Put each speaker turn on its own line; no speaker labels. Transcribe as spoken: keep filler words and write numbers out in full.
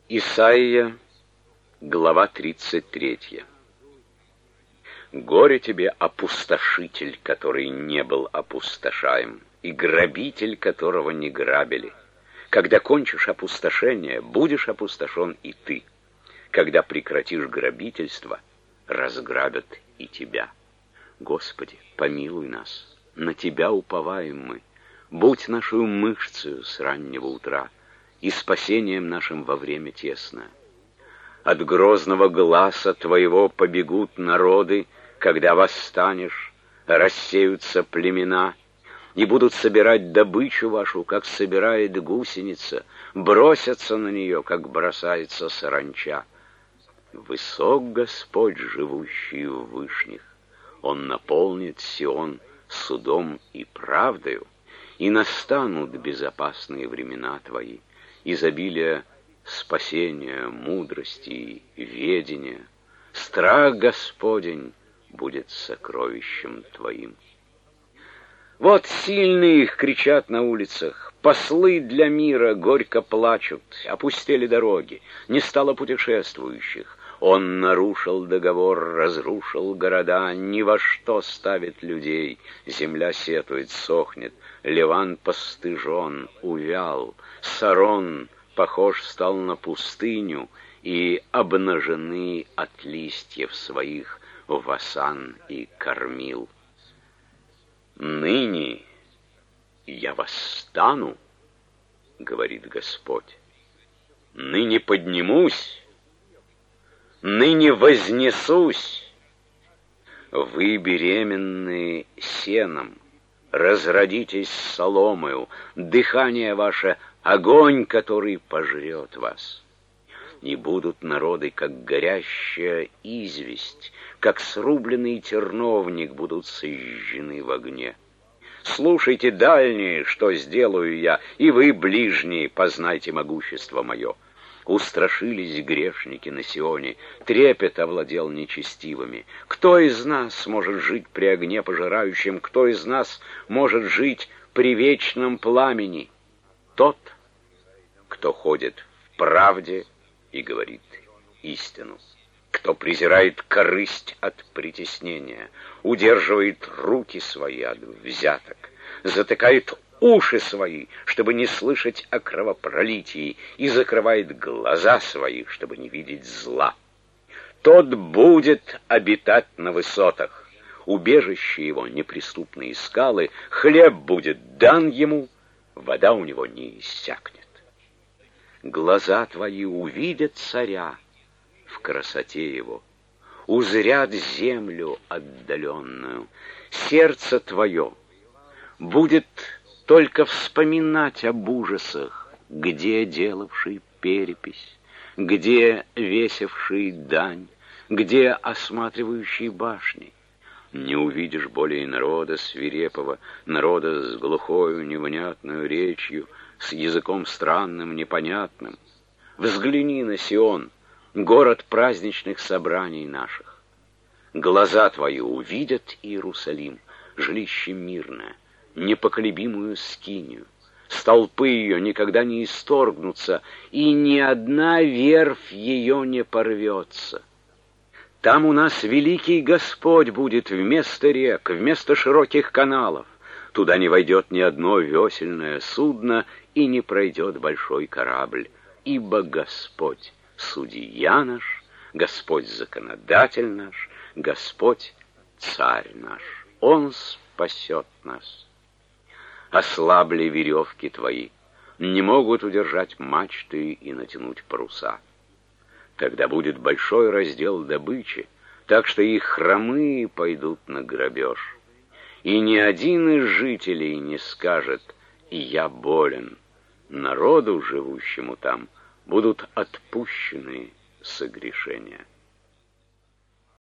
Исайя, глава тридцать третья. Горе тебе, опустошитель, который не был опустошаем, и грабитель, которого не грабили. Когда кончишь опустошение, будешь опустошен и ты. Когда прекратишь грабительство, разграбят и тебя. Господи, помилуй нас, на Тебя уповаем мы. Будь нашу мышцею с раннего утра и спасением нашим во время тесное. От грозного гласа Твоего побегут народы, когда восстанешь, рассеются племена, и будут собирать добычу вашу, как собирает гусеница, бросятся на нее, как бросается саранча. Высок Господь, живущий в вышних, Он наполнит Сион судом и правдою, и настанут безопасные времена Твои, изобилие спасения, мудрости, ведения. Страх Господень будет сокровищем Твоим. Вот сильные их кричат на улицах, послы для мира горько плачут, опустели дороги, не стало путешествующих. Он нарушил договор, разрушил города, ни во что ставит людей. Земля сетует, сохнет, Ливан постыжен, увял, Сарон похож стал на пустыню, и обнажены от листьев своих Васан и Кормил. Ныне я восстану, говорит Господь, ныне поднимусь, ныне вознесусь. Вы, беременные сеном, разродитесь соломою, дыхание ваше — огонь, который пожрет вас. И будут народы, как горящая известь, как срубленный терновник будут сожжены в огне. Слушайте, дальние, что сделаю я, и вы, ближние, познайте могущество мое. Устрашились грешники на Сионе, трепет овладел нечестивыми. Кто из нас может жить при огне пожирающем, кто из нас может жить при вечном пламени? Тот, кто ходит в правде и говорит истину, кто презирает корысть от притеснения, удерживает руки свои от взяток, затыкает уши свои, чтобы не слышать о кровопролитии, и закрывает глаза свои, чтобы не видеть зла. Тот будет обитать на высотах, убежище его неприступные скалы, хлеб будет дан ему, вода у него не иссякнет. Глаза твои увидят царя в красоте его, узрят землю отдаленную. Сердце твое будет только вспоминать об ужасах, где делавший перепись, где весивший дань, где осматривающий башни. Не увидишь более народа свирепого, народа с глухою невнятную речью, с языком странным, непонятным. Взгляни на Сион, город праздничных собраний наших. Глаза твои увидят Иерусалим, жилище мирное, непоколебимую скинию. Столпы ее никогда не исторгнутся, и ни одна верфь ее не порвется. Там у нас великий Господь будет вместо рек, вместо широких каналов. Туда не войдет ни одно весельное судно, и не пройдет большой корабль, ибо Господь судья наш, Господь законодатель наш, Господь царь наш. Он спасет нас. Ослабли веревки твои, не могут удержать мачты и натянуть паруса. Тогда будет большой раздел добычи, так что и хромые пойдут на грабеж. И ни один из жителей не скажет: «Я болен». Народу, живущему там, будут отпущены согрешения.